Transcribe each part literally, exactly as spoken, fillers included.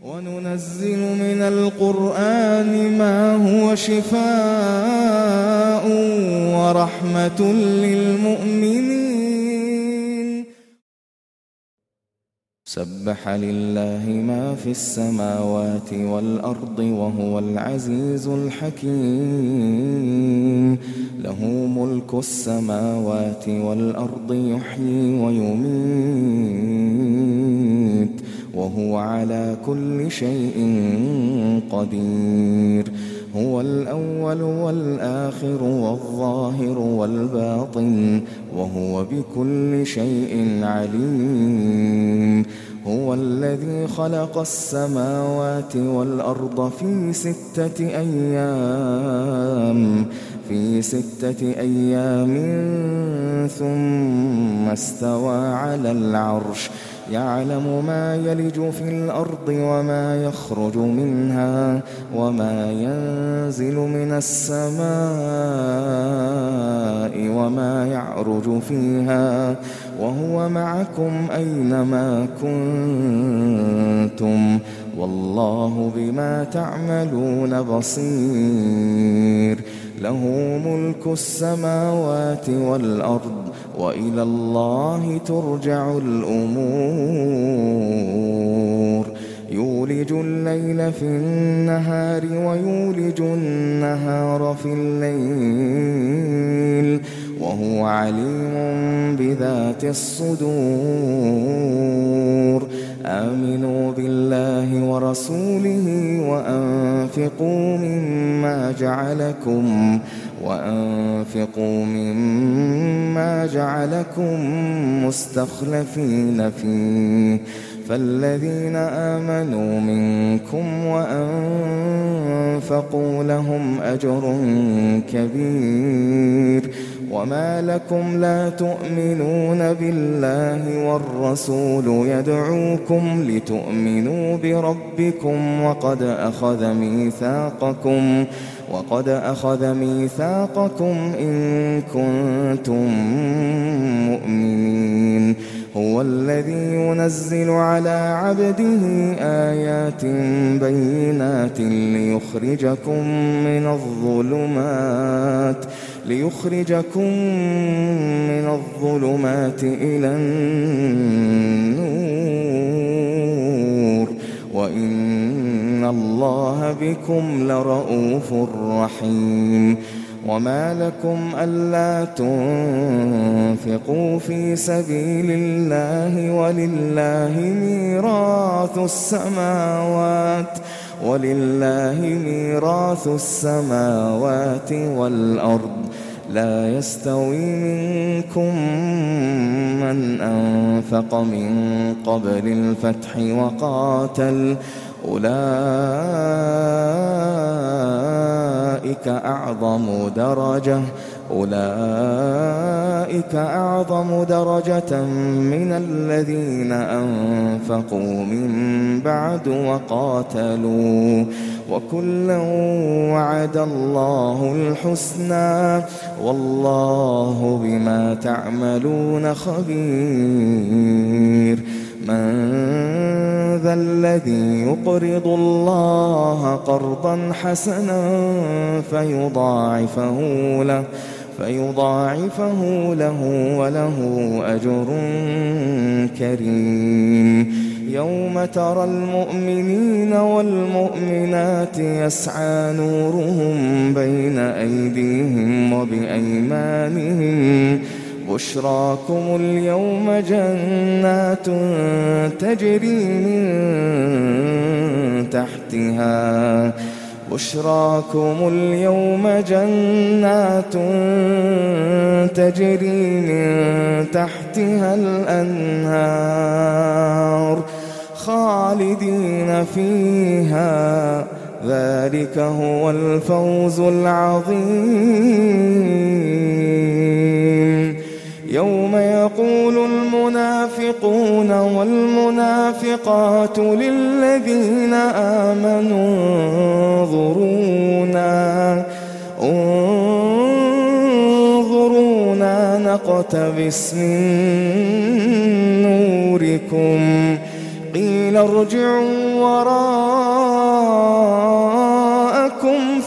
وننزل من القرآن ما هو شفاء ورحمة للمؤمنين. سبح لله ما في السماوات والأرض وهو العزيز الحكيم. له ملك السماوات والأرض يحيي ويميت وهو على كل شيء قدير. هو الأول والآخر والظاهر والباطن وهو بكل شيء عليم. هو الذي خلق السماوات والأرض في ستة أيام في ستة أيام ثم استوى على العرش يعلم ما يلج في الأرض وما يخرج منها وما ينزل من السماء وما يعرج فيها وهو معكم أينما كنتم والله بما تعملون بصير. له ملك السماوات والأرض وإلى الله ترجع الأمور. يولج الليل في النهار ويولج النهار في الليل وهو عليم بذات الصدور. آمنوا بالله ورسوله وأنفقوا مما جعلكم وأنفقوا مما جعلكم مستخلفين فيه فالذين آمنوا منكم وأنفقوا لهم أجر كبير. وما لكم لا تؤمنون بالله والرسول يدعوكم لتؤمنوا بربكم وقد أخذ ميثاقكم وقد أخذ ميثاقكم إن كنتم مؤمنين. هو الذي ينزل على عبده آيات بينات ليخرجكم من الظلمات ليخرجكم من الظلمات إلى النور وإن الله بكم لرءوف رحيم. وما لكم ألا تنفقوا في سبيل الله ولله ميراث السماوات ولله ميراث السماوات والأرض. لا يستوي منكم من أنفق من قبل الفتح وقاتل أولئك أعظم درجة أولئك أعظم درجة من الذين أنفقوا من بعد وقاتلوا وكلا وعد الله الحسنى والله بما تعملون خبير. من ذا الذي يقرض الله قرضا حسنا فيضاعفه له فيضاعفه له وله أجر كريم. يوم ترى المؤمنين والمؤمنات يسعى نورهم بين أيديهم وبأيمانهم بشراكم اليوم جنات تجري من تحتها بشراكم اليوم جنات تجري من تحتها الأنهار خالدين فيها ذلك هو الفوز العظيم. يوم يقول المنافقون والمنافقات للذين آمنوا انظرونا انظرونا نقتبس من نوركم قيل ارجعوا وراءكم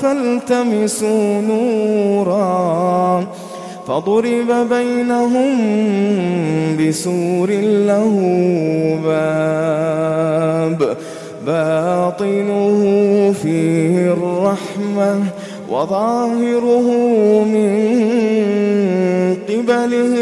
فالتمسوا نورا فضرب بينهم بسور له باب باطنه فيه الرحمة وظاهره من قبله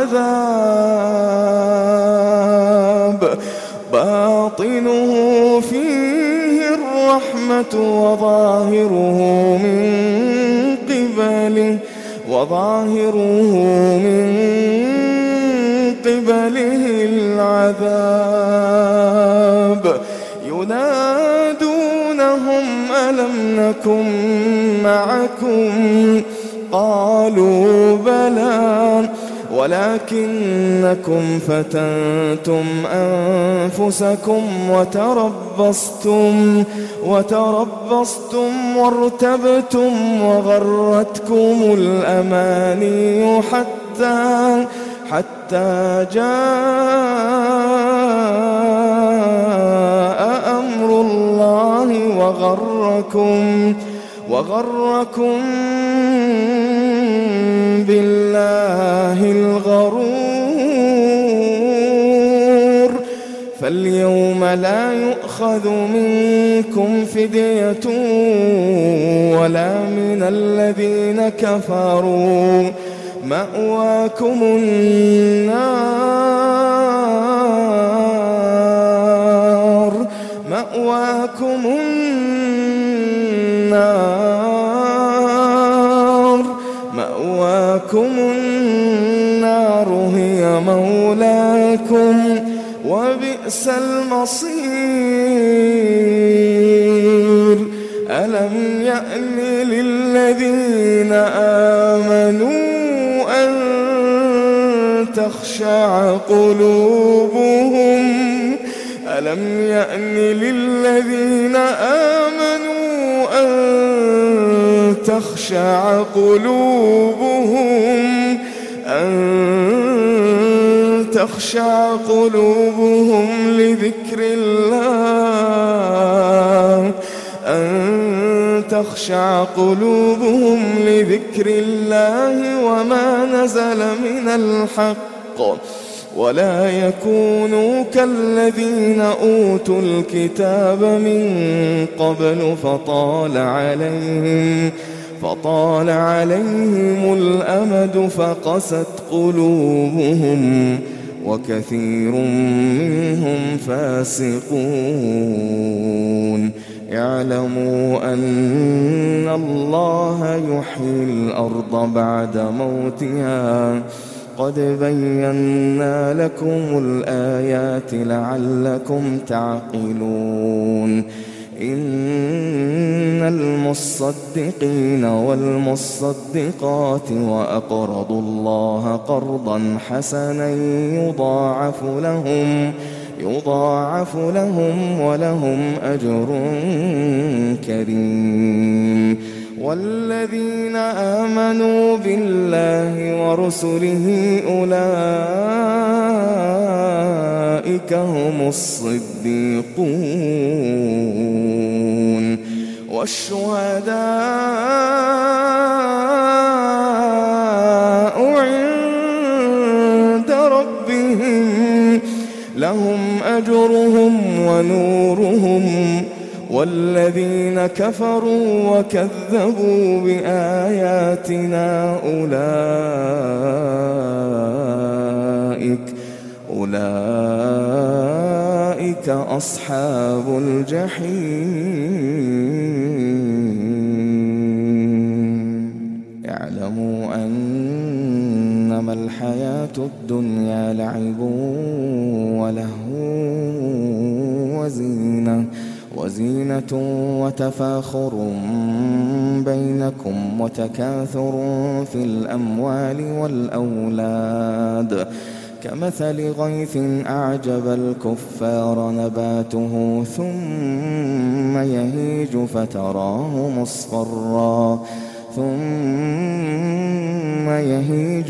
العذاب باطنه فيه الرحمة وظاهره من قبله وظاهره من قبله العذاب ينادونهم ألم نكن معكم قالوا بلى ولكنكم فتنتم أنفسكم وتربصتم وتربصتم وارتبتم وغرتكم الأماني حتى حتى جاء أمر الله وغركم وغركم بالله الغرور فاليوم لا يؤخذ منكم فدية ولا من الذين كفروا مأواكم النار مأواكم النار مأواكم النار هي مولاكم وبئس المصير ألم يأن للذين آمنوا أن تخشع قلوبهم ألم يأن للذين آمنوا أن تخشع قلوبهم أن تخشع قلوبهم لذكر الله أن تخشع قلوبهم لذكر الله وما نزل من الحق ولا يكونوا كالذين أوتوا الكتاب من قبل فطال عليهم فطال عليهم الأمد فقست قلوبهم وكثير منهم فاسقون اعلموا أن الله يحيي الأرض بعد موتها قد بينا لكم الآيات لعلكم تعقلون إن المصدقين والمصدقات وأقرضوا الله قرضا حسنا يضاعف لهم يضاعف لهم ولهم أجر كريم والذين آمنوا بالله ورسله أولئك هم الصديقون والشهداء عند ربهم لهم أجرهم ونورهم والذين كفروا وكذبوا بآياتنا أولئك أولئك أصحاب الجحيم اعلموا أنما الحياة الدنيا لعب ولهو وزينة وزينة وتفاخر بينكم وتكاثر في الأموال والأولاد كمثل غيث أعجب الكفار نباته ثم يهيج فتراه مصفرا ثم يهيج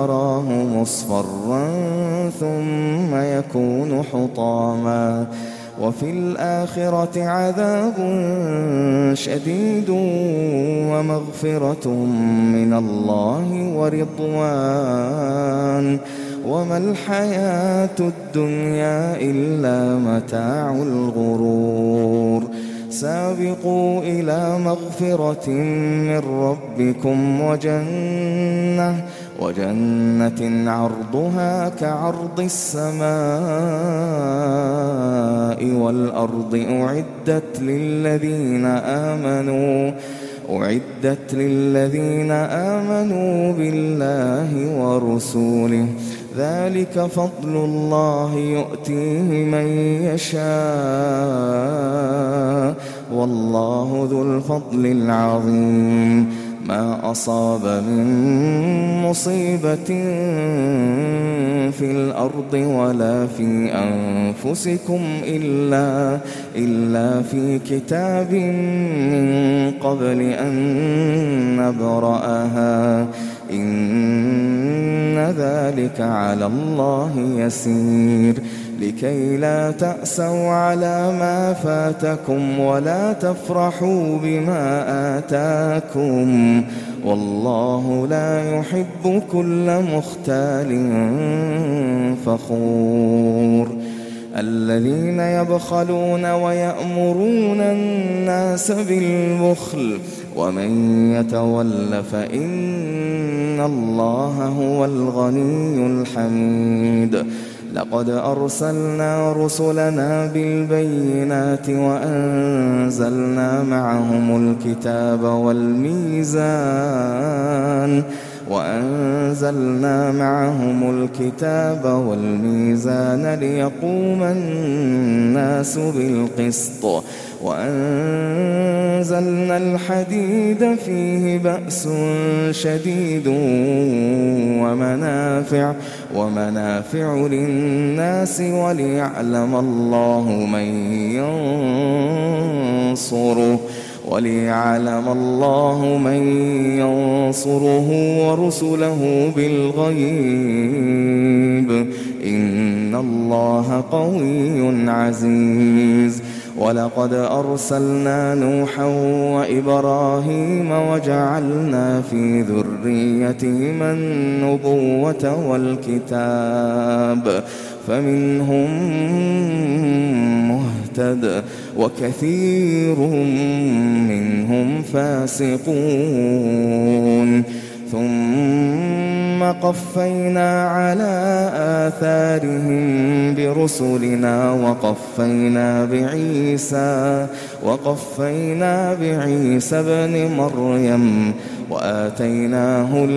فتراه مصفرا ثم يكون حطاما وفي الآخرة عذاب شديد ومغفرة من الله ورضوان وما الحياة الدنيا إلا متاع الغرور سابقوا إلى مغفرة من ربكم وجنة وجنة عرضها كعرض السماء والأرض أعدت للذين آمنوا أعدت للذين آمنوا بالله ورسوله ذلك فضل الله يؤتيه من يشاء والله ذو الفضل العظيم ما أصاب من مصيبة في الأرض ولا في أنفسكم إلا, إلا في كتاب من قبل أن نبرأها إن ذلك على الله يسير لكي لا تأسوا على ما فاتكم ولا تفرحوا بما آتاكم والله لا يحب كل مختال فخور الذين يبخلون ويأمرون الناس بالبخل ومن يتول فإن الله هو الغني الحميد لقد أرسلنا رسلنا بالبينات وأنزلنا معهم الكتاب والميزان وأنزلنا معهم الكتاب والميزان ليقوم الناس بالقسط وأنزلنا الحديد فيه بأس شديد ومنافع ومنافع للناس وليعلم الله من ينصره وليعلم الله من ينصره ورسله بالغيب إن الله قوي عزيز ولقد أرسلنا نوحا وإبراهيم وجعلنا في ذريتهما النبوة والكتاب فمنهم مهتد وكثير منهم فاسقون ثم قفينا على آثارهم برسلنا وقفينا بعيسى وقفينا بعيسى ابن مريم وآتيناه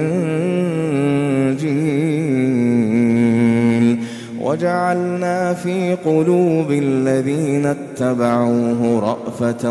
الإنجيل وجعلنا في قلوب الذين اتبعوه رأفة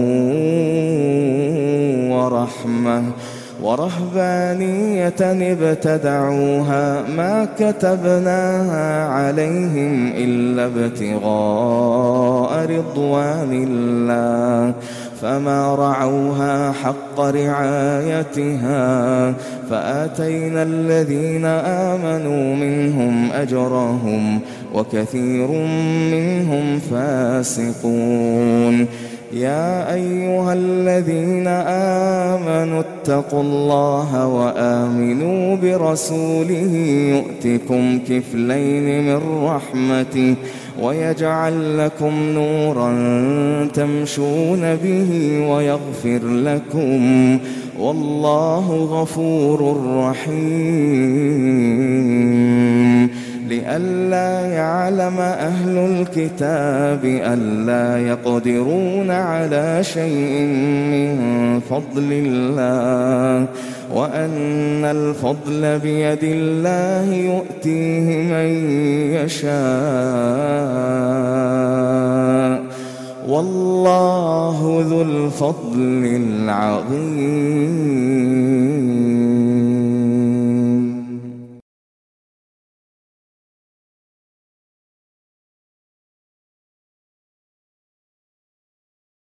ورحمة ورهبانية ابتدعوها ما كتبناها عليهم إلا ابتغاء رضوان الله فما رعوها حق رعايتها فآتينا الذين آمنوا منهم أجرهم وكثير منهم فاسقون يا أيها الذين آمنوا اتقوا الله وآمنوا برسوله يؤتكم كفلين من رحمته ويجعل لكم نورا تمشون به ويغفر لكم والله غفور رحيم لئلا يعلم أهل الكتاب ألا يقدرون على شيء من فضل الله وأن الفضل بيد الله يؤتيه من يشاء والله ذو الفضل العظيم.